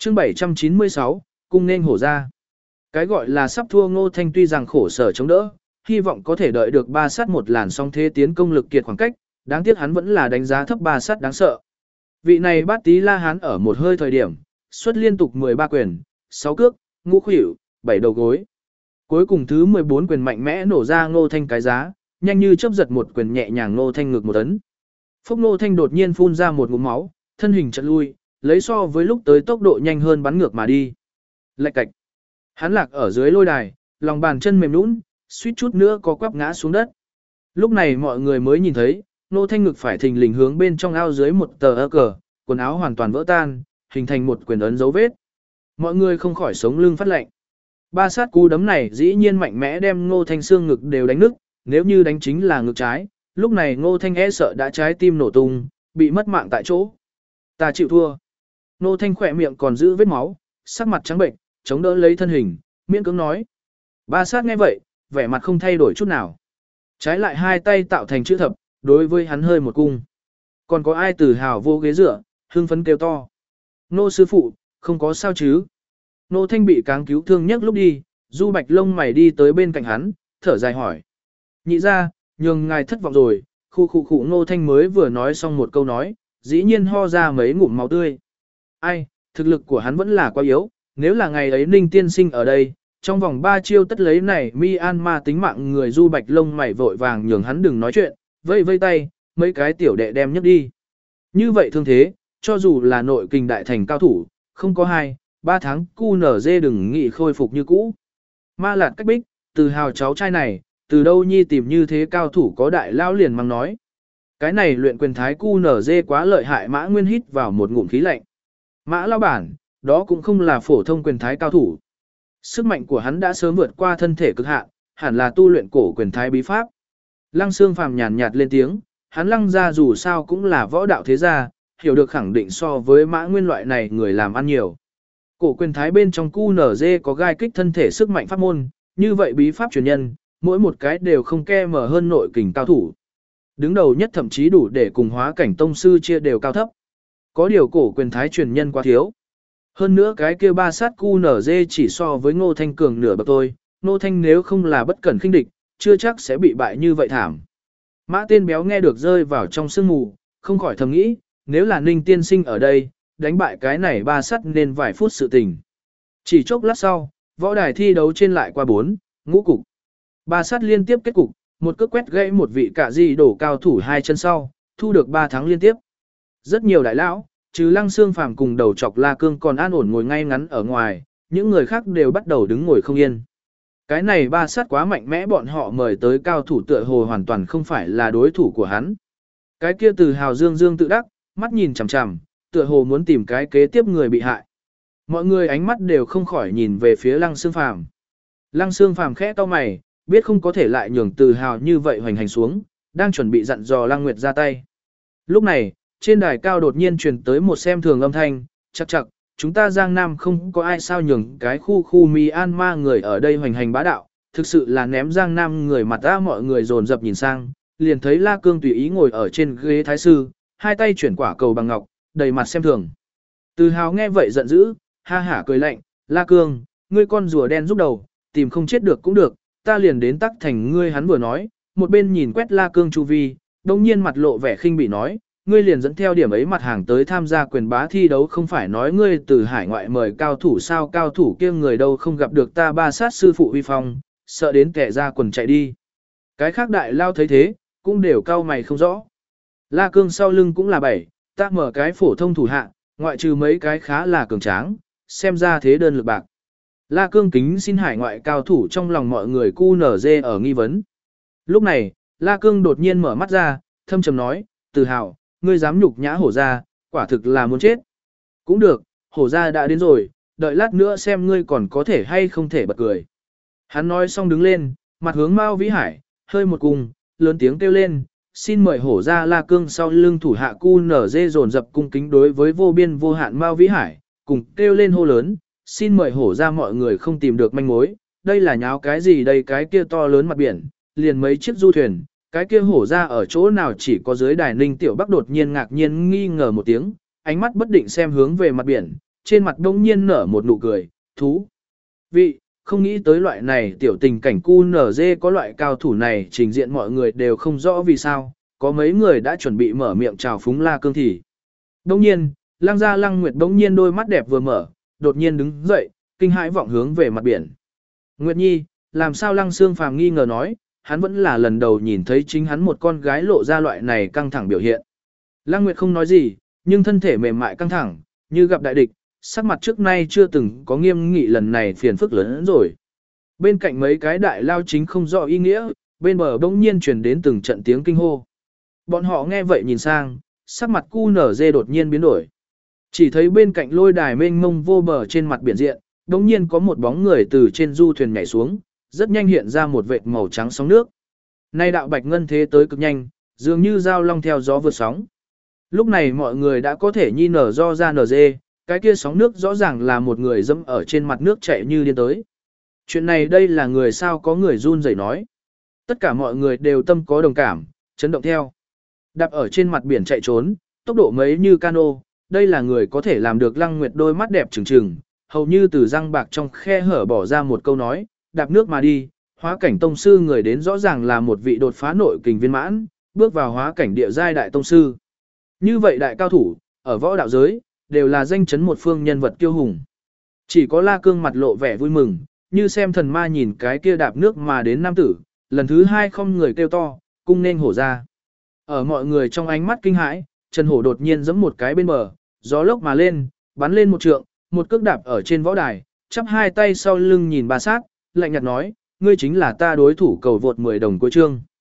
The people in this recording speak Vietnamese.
chương 796, cung nên hổ ra. Cái gọi là sắp thua Ngô Thanh tuy rằng khổ sở chống đỡ, hy vọng có thể đợi được ba sát một làn song thế tiến công lực kiệt khoảng cách, đáng tiếc hắn vẫn là đánh giá thấp ba sát đáng sợ. Vị này bát tí la hán ở một hơi thời điểm, xuất liên tục 13 quyền, 6 cước, ngũ khuỷu, 7 đầu gối. Cuối cùng thứ 14 quyền mạnh mẽ nổ ra Ngô Thanh cái giá, nhanh như chớp giật một quyền nhẹ nhàng Ngô Thanh ngực một ấn. Phốc Ngô Thanh đột nhiên phun ra một ngụm máu, thân hình chợt lui, lấy so với lúc tới tốc độ nhanh hơn bắn ngược mà đi. Lạch cạch. Hắn lạc ở dưới lôi đài, lòng bàn chân mềm nhũn, suýt chút nữa có quắp ngã xuống đất. Lúc này mọi người mới nhìn thấy, Ngô Thanh ngực phải thình lình hướng bên trong ao dưới một tờ cờ, quần áo hoàn toàn vỡ tan, hình thành một quyền ấn dấu vết. Mọi người không khỏi sống lưng phát lạnh. Ba sát cú đấm này dĩ nhiên mạnh mẽ đem Ngô Thanh xương ngực đều đánh nứt, nếu như đánh chính là ngực trái, lúc này Ngô Thanh e sợ đã trái tim nổ tung, bị mất mạng tại chỗ. Ta chịu thua. Ngô Thanh khỏe miệng còn giữ vết máu, sắc mặt trắng bệnh, chống đỡ lấy thân hình, miễn cưỡng nói. Ba sát nghe vậy, vẻ mặt không thay đổi chút nào. Trái lại hai tay tạo thành chữ thập, đối với hắn hơi một cung. Còn có ai tự hào vô ghế dựa, hưng phấn kêu to. Ngô sư phụ, không có sao chứ. Ngô Thanh bị cáng cứu thương nhất lúc đi, Du Bạch lông mày đi tới bên cạnh hắn, thở dài hỏi. Nhị ra, nhường ngài thất vọng rồi, khu Ngô Thanh mới vừa nói xong một câu nói, dĩ nhiên ho ra mấy ngụm máu tươi. Ai, thực lực của hắn vẫn là quá yếu, nếu là ngày ấy Ninh tiên sinh ở đây, trong vòng 3 chiêu tất lấy này Myanmar tính mạng người Du Bạch lông mày vội vàng nhường hắn đừng nói chuyện, vây vây tay, mấy cái tiểu đệ đem nhấc đi. Như vậy thương thế, cho dù là nội kình đại thành cao thủ, không có 2-3 tháng QNZ đừng nghĩ khôi phục như cũ. Ma Lạt Cách Bích, từ hào cháu trai này, từ đâu nhi tìm như thế cao thủ có đại lao liền mang nói. Cái này luyện quyền thái QNZ quá lợi hại. Mã Nguyên hít vào một ngụm khí lạnh. Mã lao bản, đó cũng không là phổ thông quyền thái cao thủ. Sức mạnh của hắn đã sớm vượt qua thân thể cực hạn, hẳn là tu luyện cổ quyền thái bí pháp. Lăng Xương Phàm nhàn nhạt lên tiếng, hắn Lăng gia dù sao cũng là võ đạo thế gia, hiểu được khẳng định so với Mã Nguyên loại này người làm ăn nhiều. Cổ quyền thái bên trong QNZ có gai kích thân thể sức mạnh pháp môn, như vậy bí pháp truyền nhân, mỗi một cái đều không ke mở hơn nội kình cao thủ. Đứng đầu nhất thậm chí đủ để cùng hóa cảnh tông sư chia đều cao thấp. Có điều cổ quyền thái truyền nhân quá thiếu. Hơn nữa cái kia ba sát QNZ chỉ so với Ngô Thanh cường nửa bậc thôi, Ngô Thanh nếu không là bất cẩn khinh địch, chưa chắc sẽ bị bại như vậy thảm. Mã tên béo nghe được rơi vào trong sương mù, không khỏi thầm nghĩ, nếu là Ninh tiên sinh ở đây, đánh bại cái này ba sắt nên vài phút sự tình. Chỉ chốc lát sau, võ đài thi đấu trên lại qua 4, ngũ cục. Ba sắt liên tiếp kết cục, một cước quét gãy một vị cả di đổ cao thủ hai chân sau, thu được 3 thắng liên tiếp. Rất nhiều đại lão, trừ Lăng Xương Phàm cùng đầu chọc La Cương còn an ổn ngồi ngay ngắn ở ngoài, những người khác đều bắt đầu đứng ngồi không yên. Cái này ba sát quá mạnh mẽ, bọn họ mời tới cao thủ tựa hồ hoàn toàn không phải là đối thủ của hắn. Cái kia từ hào dương tự đắc, mắt nhìn chằm chằm, tựa hồ muốn tìm cái kế tiếp người bị hại. Mọi người ánh mắt đều không khỏi nhìn về phía Lăng Xương Phàm. Lăng Xương Phàm khẽ cau mày, biết không có thể lại nhường từ hào như vậy hoành hành xuống, đang chuẩn bị dặn dò Lăng Nguyệt ra tay. Lúc này, trên đài cao đột nhiên truyền tới một xem thường âm thanh, chắc chắc, chúng ta Giang Nam không có ai sao nhường cái khu Myanmar người ở đây hoành hành bá đạo, thực sự là ném Giang Nam người mặt ra. Mọi người dồn dập nhìn sang, liền thấy La Cương tùy ý ngồi ở trên ghế thái sư, hai tay chuyển quả cầu bằng ngọc, đầy mặt xem thường. Từ hào nghe vậy giận dữ, ha hả cười lạnh, La Cương, ngươi con rùa đen giúp đầu, tìm không chết được cũng được, ta liền đến tắc thành ngươi. Hắn vừa nói, một bên nhìn quét La Cương chu vi, đồng nhiên mặt lộ vẻ khinh bị nói, ngươi liền dẫn theo điểm ấy mặt hàng tới tham gia quyền bá thi đấu, không phải nói ngươi từ hải ngoại mời cao thủ sao? Cao thủ kia người đâu không gặp được ta ba sát sư phụ uy phong, sợ đến kẻ ra quần chạy đi. Cái khác đại lao thấy thế, cũng đều cao mày không rõ. La Cương sau lưng cũng là 7, ta mở cái phổ thông thủ hạ, ngoại trừ mấy cái khá là cường tráng, xem ra thế đơn lực bạc. La Cương kính xin hải ngoại cao thủ trong lòng mọi người QNZ ở nghi vấn. Lúc này, La Cương đột nhiên mở mắt ra, thâm trầm nói, Từ hào, ngươi dám nhục nhã hổ gia, quả thực là muốn chết. Cũng được, hổ gia đã đến rồi, đợi lát nữa xem ngươi còn có thể hay không thể bật cười. Hắn nói xong đứng lên, mặt hướng Mao Vĩ Hải, hơi một cung, lớn tiếng kêu lên, xin mời hổ gia. La Cương sau lưng thủ hạ QNZ dồn dập cung kính đối với vô biên vô hạn Mao Vĩ Hải, cùng kêu lên hô lớn, xin mời hổ gia. Mọi người không tìm được manh mối, đây là nháo cái gì đây? Cái kia to lớn mặt biển, liền mấy chiếc du thuyền, cái kia hổ ra ở chỗ nào? Chỉ có dưới đài Ninh Tiểu Bắc đột nhiên ngạc nhiên nghi ngờ một tiếng, ánh mắt bất định xem hướng về mặt biển, trên mặt đông nhiên nở một nụ cười, thú vị, không nghĩ tới loại này tiểu tình cảnh QNZ có loại cao thủ này trình diện mọi người đều không rõ vì sao, có mấy người đã chuẩn bị mở miệng chào phúng La Cương thì. Đông nhiên, Lăng Gia Lăng Nguyệt đông nhiên đôi mắt đẹp vừa mở, đột nhiên đứng dậy, kinh hãi vọng hướng về mặt biển. Nguyệt Nhi, làm sao Lăng Sương Phàm nghi ngờ nói, hắn vẫn là lần đầu nhìn thấy chính hắn một con gái lộ ra loại này căng thẳng biểu hiện. Lăng Nguyệt không nói gì, nhưng thân thể mềm mại căng thẳng, như gặp đại địch, sắc mặt trước nay chưa từng có nghiêm nghị, lần này phiền phức lớn hơn rồi. Bên cạnh mấy cái đại lao chính không rõ ý nghĩa, bên bờ bỗng nhiên truyền đến từng trận tiếng kinh hô. Bọn họ nghe vậy nhìn sang, sắc mặt QNZ đột nhiên biến đổi. Chỉ thấy bên cạnh lôi đài mênh mông vô bờ trên mặt biển diện, bỗng nhiên có một bóng người từ trên du thuyền nhảy xuống, rất nhanh hiện ra một vệt màu trắng sóng nước. Nay đạo bạch ngân thế tới cực nhanh, dường như dao long theo gió vượt sóng. Lúc này mọi người đã có thể nhi nở do ra nở dê, cái kia sóng nước rõ ràng là một người dẫm ở trên mặt nước chạy như điên tới. Chuyện này đây là người sao, có người run rẩy nói. Tất cả mọi người đều tâm có đồng cảm, chấn động theo. Đạp ở trên mặt biển chạy trốn, tốc độ mấy như cano, đây là người có thể làm được. Lăng Nguyệt đôi mắt đẹp trừng trừng, hầu như từ răng bạc trong khe hở bỏ ra một câu nói, đạp nước mà đi, hóa cảnh tông sư người đến rõ ràng là một vị đột phá nội kình viên mãn, bước vào hóa cảnh địa giai đại tông sư. Như vậy đại cao thủ, ở võ đạo giới, đều là danh chấn một phương nhân vật kiêu hùng. Chỉ có La Cương mặt lộ vẻ vui mừng, như xem thần ma nhìn cái kia đạp nước mà đến nam tử, lần thứ hai không người kêu to, cung nên hổ ra. Ở mọi người trong ánh mắt kinh hãi, Trần Hổ đột nhiên giẫm một cái bên bờ, gió lốc mà lên, bắn lên một trượng, một cước đạp ở trên võ đài, chắp hai tay sau lưng nhìn Ba Sát, lạnh nhạt nói, ngươi chính là ta đối thủ cầu vượt 10 đồng cuối chương.